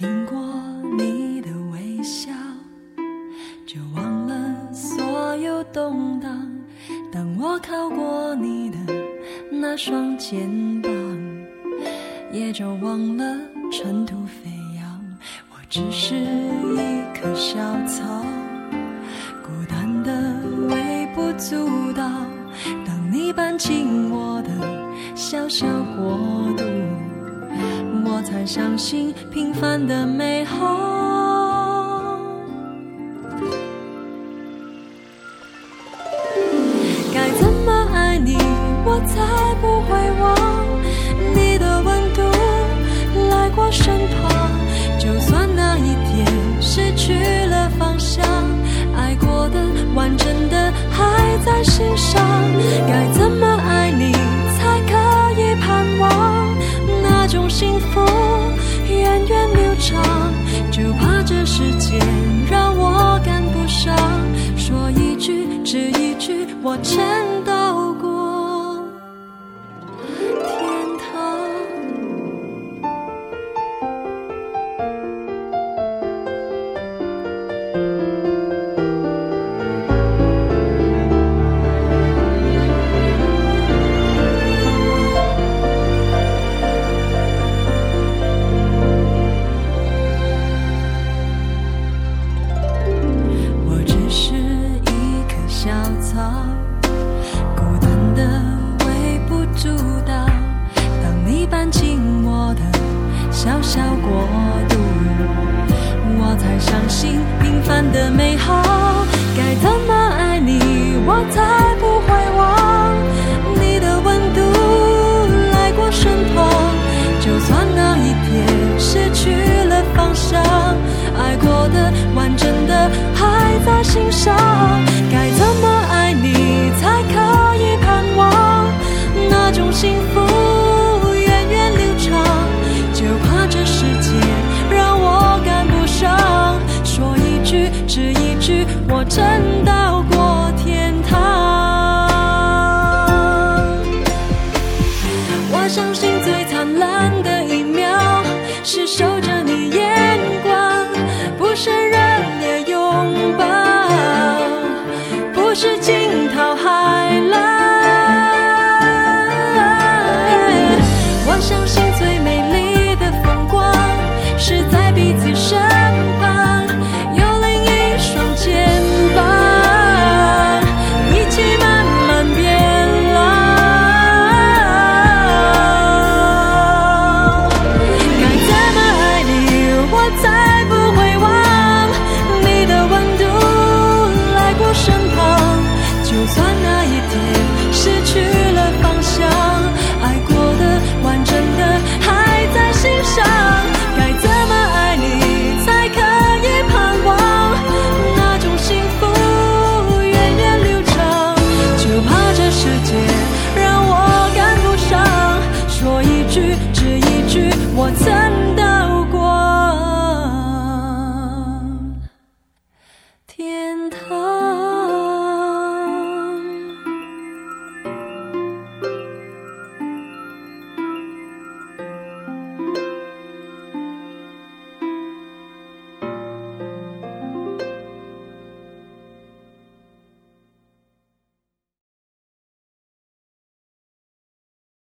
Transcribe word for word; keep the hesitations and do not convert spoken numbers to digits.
经过你的微笑，就忘了所有动荡。当我靠过你的那双肩膀，也就忘了尘土飞扬。我只是一棵小草，孤单的微不足道。当你搬进我的小小国度，我才相信平凡的美好。该怎么爱你，我才不会忘你的温度来过身旁。就算那一天失去了方向，爱过的完整的还在心上。该怎么爱你才可以盼望那种幸福源远流长？就怕这世界让我赶不上，说一句只一句，我真到过天堂。孤单的微不足道，当你搬进我的小小国度，我才相信平凡的美好。该怎么爱你，我才不会忘你的温度来过身旁。就算那一天失去了方向，爱过的完整的还在心上。该怎么爱你才可以盼望那种幸福